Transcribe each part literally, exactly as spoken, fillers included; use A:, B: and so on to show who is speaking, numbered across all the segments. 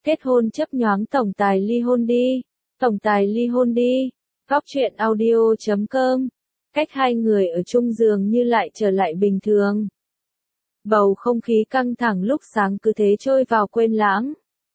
A: Kết hôn chấp nhoáng tổng tài ly hôn đi. Tổng tài ly hôn đi. Góc truyện audio chấm com. Cách hai người ở chung giường như lại trở lại bình thường. Bầu không khí căng thẳng lúc sáng cứ thế trôi vào quên lãng.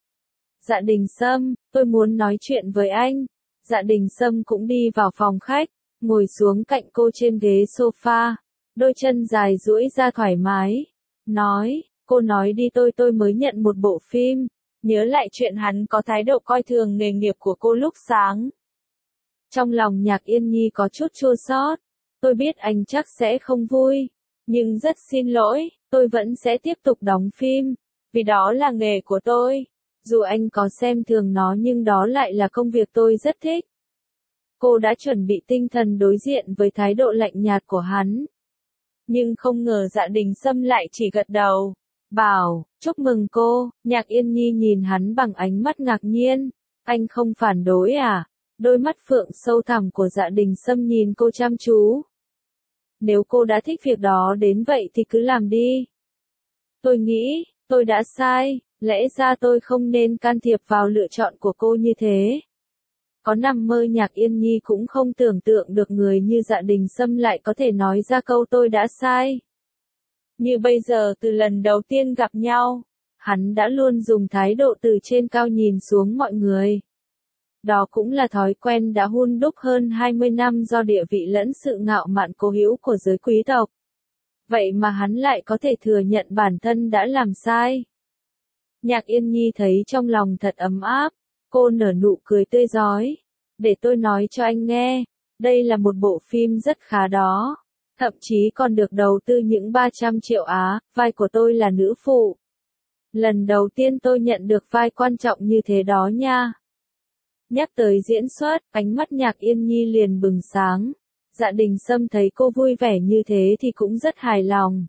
A: Dạ Đình Sâm, tôi muốn nói chuyện với anh. Dạ Đình Sâm cũng đi vào phòng khách, ngồi xuống cạnh cô trên ghế sofa, đôi chân dài duỗi ra thoải mái. Nói, cô nói đi tôi tôi mới nhận một bộ phim. Nhớ lại chuyện hắn có thái độ coi thường nghề nghiệp của cô lúc sáng. Trong lòng Nhạc Yên Nhi có chút chua xót. Tôi biết anh chắc sẽ không vui. Nhưng rất xin lỗi, tôi vẫn sẽ tiếp tục đóng phim. Vì đó là nghề của tôi. Dù anh có xem thường nó nhưng đó lại là công việc tôi rất thích. Cô đã chuẩn bị tinh thần đối diện với thái độ lạnh nhạt của hắn. Nhưng không ngờ Dạ Đình Sâm lại chỉ gật đầu. Bảo, chúc mừng cô. Nhạc Yên Nhi nhìn hắn bằng ánh mắt ngạc nhiên. Anh không phản đối à? Đôi mắt phượng sâu thẳm của Dạ Đình Sâm nhìn cô chăm chú. Nếu cô đã thích việc đó đến vậy thì cứ làm đi. Tôi nghĩ, tôi đã sai, lẽ ra tôi không nên can thiệp vào lựa chọn của cô như thế. Có nằm mơ Nhạc Yên Nhi cũng không tưởng tượng được người như Dạ Đình Sâm lại có thể nói ra câu tôi đã sai. Như bây giờ từ lần đầu tiên gặp nhau, hắn đã luôn dùng thái độ từ trên cao nhìn xuống mọi người. Đó cũng là thói quen đã hun đúc hơn hai mươi năm do địa vị lẫn sự ngạo mạn cố hữu của giới quý tộc. Vậy mà hắn lại có thể thừa nhận bản thân đã làm sai. Nhạc Yên Nhi thấy trong lòng thật ấm áp, cô nở nụ cười tươi rói. Để tôi nói cho anh nghe, đây là một bộ phim rất khá đó. Thậm chí còn được đầu tư những ba trăm triệu Á, vai của tôi là nữ phụ. Lần đầu tiên tôi nhận được vai quan trọng như thế đó nha. Nhắc tới diễn xuất, ánh mắt Nhạc Yên Nhi liền bừng sáng. Dạ Đình Sâm thấy cô vui vẻ như thế thì cũng rất hài lòng.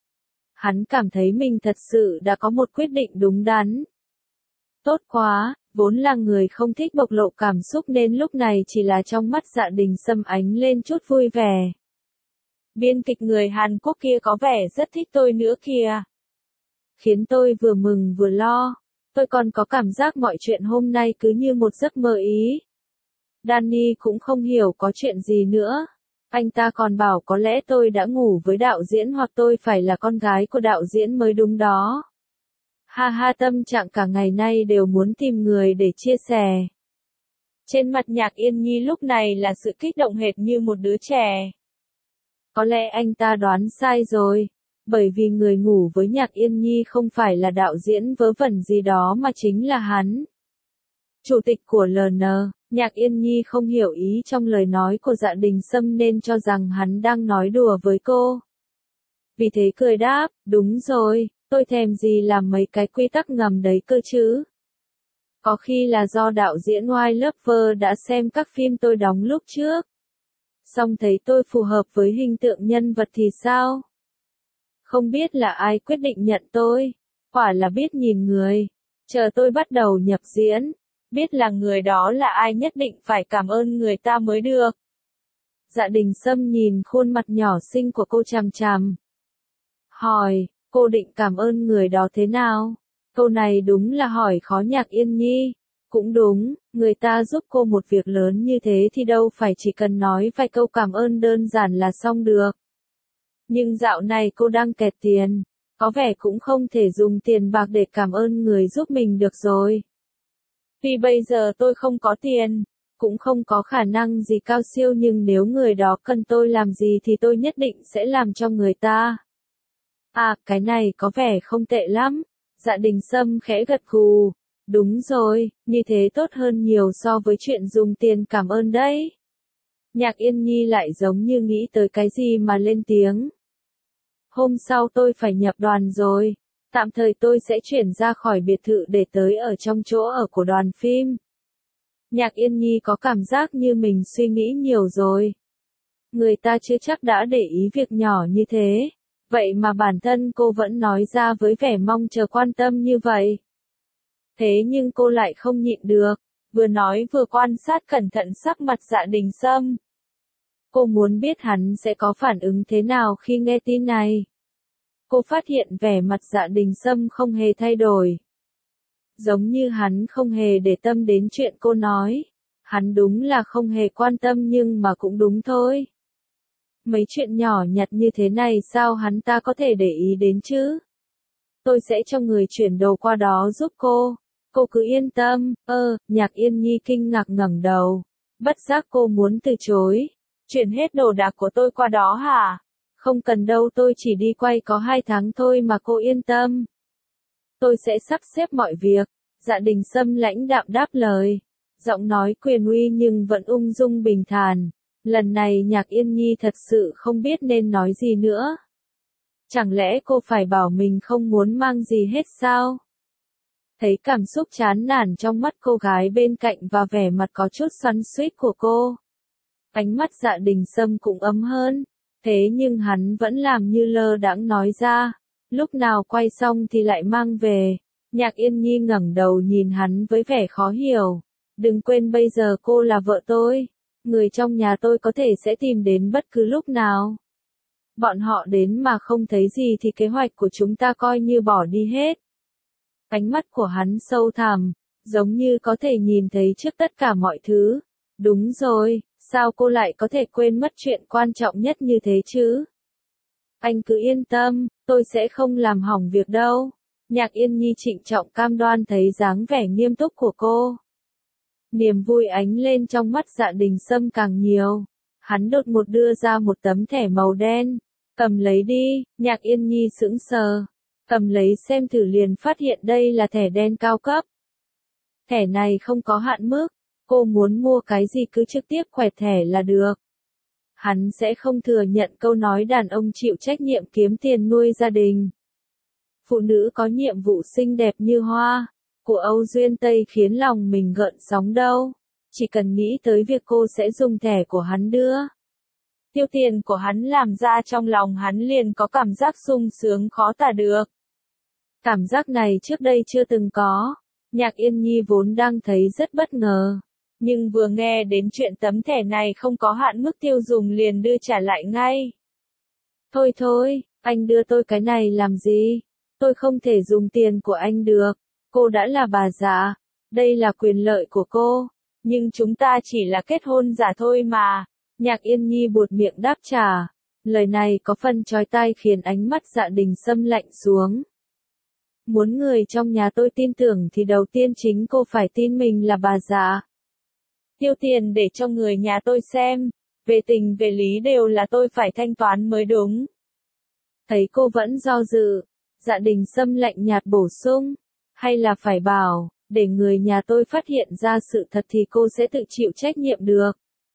A: Hắn cảm thấy mình thật sự đã có một quyết định đúng đắn. Tốt quá, vốn là người không thích bộc lộ cảm xúc nên lúc này chỉ là trong mắt Dạ Đình Sâm ánh lên chút vui vẻ. Biên kịch người Hàn Quốc kia có vẻ rất thích tôi nữa kìa. Khiến tôi vừa mừng vừa lo. Tôi còn có cảm giác mọi chuyện hôm nay cứ như một giấc mơ ý. Danny cũng không hiểu có chuyện gì nữa. Anh ta còn bảo có lẽ tôi đã ngủ với đạo diễn hoặc tôi phải là con gái của đạo diễn mới đúng đó. Ha ha, tâm trạng cả ngày nay đều muốn tìm người để chia sẻ. Trên mặt Nhạc Yên Nhi lúc này là sự kích động hệt như một đứa trẻ. Có lẽ anh ta đoán sai rồi. Bởi vì người ngủ với Nhạc Yên Nhi không phải là đạo diễn vớ vẩn gì đó mà chính là hắn. Chủ tịch của lờ en, Nhạc Yên Nhi không hiểu ý trong lời nói của Dạ Đình Sâm nên cho rằng hắn đang nói đùa với cô. Vì thế cười đáp, đúng rồi, tôi thèm gì làm mấy cái quy tắc ngầm đấy cơ chứ. Có khi là do đạo diễn White Lover đã xem các phim tôi đóng lúc trước. Xong thấy tôi phù hợp với hình tượng nhân vật thì sao? Không biết là ai quyết định nhận tôi, quả là biết nhìn người. Chờ tôi bắt đầu nhập diễn, biết là người đó là ai nhất định phải cảm ơn người ta mới được. Dạ Đình Sâm nhìn khuôn mặt nhỏ xinh của cô chằm chằm. Hỏi, cô định cảm ơn người đó thế nào? Câu này đúng là hỏi khó Nhạc Yên Nhi. Cũng đúng, người ta giúp cô một việc lớn như thế thì đâu phải chỉ cần nói vài câu cảm ơn đơn giản là xong được. Nhưng dạo này cô đang kẹt tiền, có vẻ cũng không thể dùng tiền bạc để cảm ơn người giúp mình được rồi. Vì bây giờ tôi không có tiền, cũng không có khả năng gì cao siêu nhưng nếu người đó cần tôi làm gì thì tôi nhất định sẽ làm cho người ta. À, cái này có vẻ không tệ lắm. Dạ Đình Sâm khẽ gật gù. Đúng rồi, như thế tốt hơn nhiều so với chuyện dùng tiền cảm ơn đấy. Nhạc Yên Nhi lại giống như nghĩ tới cái gì mà lên tiếng. Hôm sau tôi phải nhập đoàn rồi. Tạm thời tôi sẽ chuyển ra khỏi biệt thự để tới ở trong chỗ ở của đoàn phim. Nhạc Yên Nhi có cảm giác như mình suy nghĩ nhiều rồi. Người ta chưa chắc đã để ý việc nhỏ như thế. Vậy mà bản thân cô vẫn nói ra với vẻ mong chờ quan tâm như vậy. Thế nhưng cô lại không nhịn được. Vừa nói vừa quan sát cẩn thận sắc mặt Dạ Đình Sâm. Cô muốn biết hắn sẽ có phản ứng thế nào khi nghe tin này. Cô phát hiện vẻ mặt Dạ Đình Sâm không hề thay đổi. giống như hắn không hề để tâm đến chuyện cô nói. Hắn đúng là không hề quan tâm nhưng mà cũng đúng thôi. Mấy chuyện nhỏ nhặt như thế này sao hắn ta có thể để ý đến chứ? Tôi sẽ cho người chuyển đồ qua đó giúp cô. Cô cứ yên tâm. Ơ, Nhạc Yên Nhi kinh ngạc ngẩng đầu. Bất giác cô muốn từ chối. Chuyển hết đồ đạc của tôi qua đó hả? Không cần đâu, tôi chỉ đi quay có hai tháng thôi mà cô yên tâm. Tôi sẽ sắp xếp mọi việc. Dạ Đình Sâm lãnh đạm đáp lời. Giọng nói quyền uy nhưng vẫn ung dung bình thản. Lần này Nhạc Yên Nhi thật sự không biết nên nói gì nữa. Chẳng lẽ cô phải bảo mình không muốn mang gì hết sao? Thấy cảm xúc chán nản trong mắt cô gái bên cạnh và vẻ mặt có chút xoắn xuýt của cô. Ánh mắt Dạ Đình Sâm cũng ấm hơn. Thế nhưng hắn vẫn làm như lơ đãng nói ra. Lúc nào quay xong thì lại mang về. Nhạc Yên Nhi ngẩng đầu nhìn hắn với vẻ khó hiểu. Đừng quên bây giờ cô là vợ tôi. Người trong nhà tôi có thể sẽ tìm đến bất cứ lúc nào. Bọn họ đến mà không thấy gì thì kế hoạch của chúng ta coi như bỏ đi hết. Ánh mắt của hắn sâu thẳm, giống như có thể nhìn thấy trước tất cả mọi thứ. Đúng rồi, sao cô lại có thể quên mất chuyện quan trọng nhất như thế chứ? Anh cứ yên tâm, tôi sẽ không làm hỏng việc đâu. Nhạc Yên Nhi trịnh trọng cam đoan thấy dáng vẻ nghiêm túc của cô. Niềm vui ánh lên trong mắt Dạ Đình Sâm càng nhiều. Hắn đột ngột đưa ra một tấm thẻ màu đen. Cầm lấy đi, Nhạc Yên Nhi sững sờ. Cầm lấy xem thử liền phát hiện đây là thẻ đen cao cấp. Thẻ này không có hạn mức. Cô muốn mua cái gì cứ trực tiếp quẹt thẻ là được. Hắn sẽ không thừa nhận câu nói đàn ông chịu trách nhiệm kiếm tiền nuôi gia đình. Phụ nữ có nhiệm vụ xinh đẹp như hoa của Âu Duyên Tây khiến lòng mình gợn sóng đâu. Chỉ cần nghĩ tới việc cô sẽ dùng thẻ của hắn đưa. Tiêu tiền của hắn làm ra trong lòng hắn liền có cảm giác sung sướng khó tả được. Cảm giác này trước đây chưa từng có. Nhạc Yên Nhi vốn đang thấy rất bất ngờ. Nhưng vừa nghe đến chuyện tấm thẻ này không có hạn mức tiêu dùng liền đưa trả lại ngay. Thôi thôi, anh đưa tôi cái này làm gì? Tôi không thể dùng tiền của anh được. Cô đã là bà già. Đây là quyền lợi của cô. Nhưng chúng ta chỉ là kết hôn giả thôi mà. Nhạc Yên Nhi buột miệng đáp trả. Lời này có phần chói tai khiến ánh mắt Dạ Đình Sâm lạnh xuống. Muốn người trong nhà tôi tin tưởng thì đầu tiên chính cô phải tin mình là bà già. Tiêu tiền để cho người nhà tôi xem. Về tình về lý đều là tôi phải thanh toán mới đúng. Thấy cô vẫn do dự. Dạ Đình Sâm lạnh nhạt bổ sung. Hay là phải bảo, để người nhà tôi phát hiện ra sự thật thì cô sẽ tự chịu trách nhiệm được.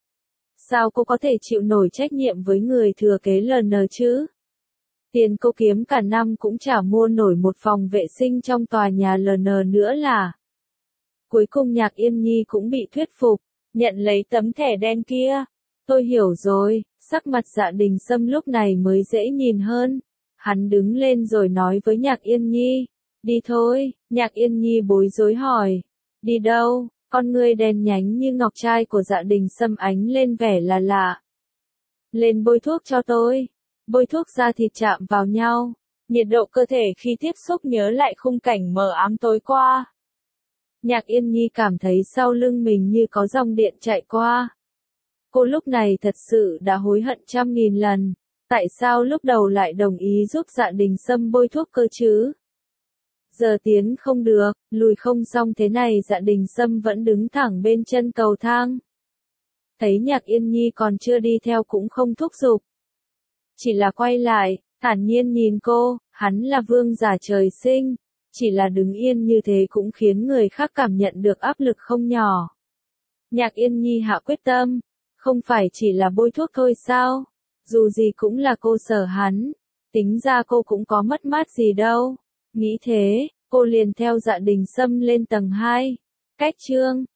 A: Sao cô có thể chịu nổi trách nhiệm với người thừa kế lờ nờ chứ? Tiền cô kiếm cả năm cũng chả mua nổi một phòng vệ sinh trong tòa nhà lờ nờ nữa là. Cuối cùng Nhạc Yên Nhi cũng bị thuyết phục, nhận lấy tấm thẻ đen kia. Tôi hiểu rồi, sắc mặt Dạ Đình Sâm lúc này mới dễ nhìn hơn. Hắn đứng lên rồi nói với Nhạc Yên Nhi. Đi thôi, Nhạc Yên Nhi bối rối hỏi. Đi đâu? Con ngươi đen nhánh như ngọc trai của Dạ Đình Sâm ánh lên vẻ là lạ. Lên bôi thuốc cho tôi. Bôi thuốc da thịt chạm vào nhau. Nhiệt độ cơ thể khi tiếp xúc nhớ lại khung cảnh mờ ám tối qua. Nhạc Yên Nhi cảm thấy sau lưng mình như có dòng điện chạy qua. Cô lúc này thật sự đã hối hận trăm nghìn lần. Tại sao lúc đầu lại đồng ý giúp Dạ Đình Sâm bôi thuốc cơ chứ? Giờ tiến không được, lùi không xong thế này Dạ Đình Sâm vẫn đứng thẳng bên chân cầu thang. Thấy Nhạc Yên Nhi còn chưa đi theo cũng không thúc giục. Chỉ là quay lại, thản nhiên nhìn cô, hắn là vương giả trời sinh. Chỉ là đứng yên như thế cũng khiến người khác cảm nhận được áp lực không nhỏ. Nhạc Yên Nhi hạ quyết tâm. Không phải chỉ là bôi thuốc thôi sao? Dù gì cũng là cô sở hắn. Tính ra cô cũng có mất mát gì đâu. Nghĩ thế, cô liền theo Dạ Đình Sâm lên tầng hai. Cách chương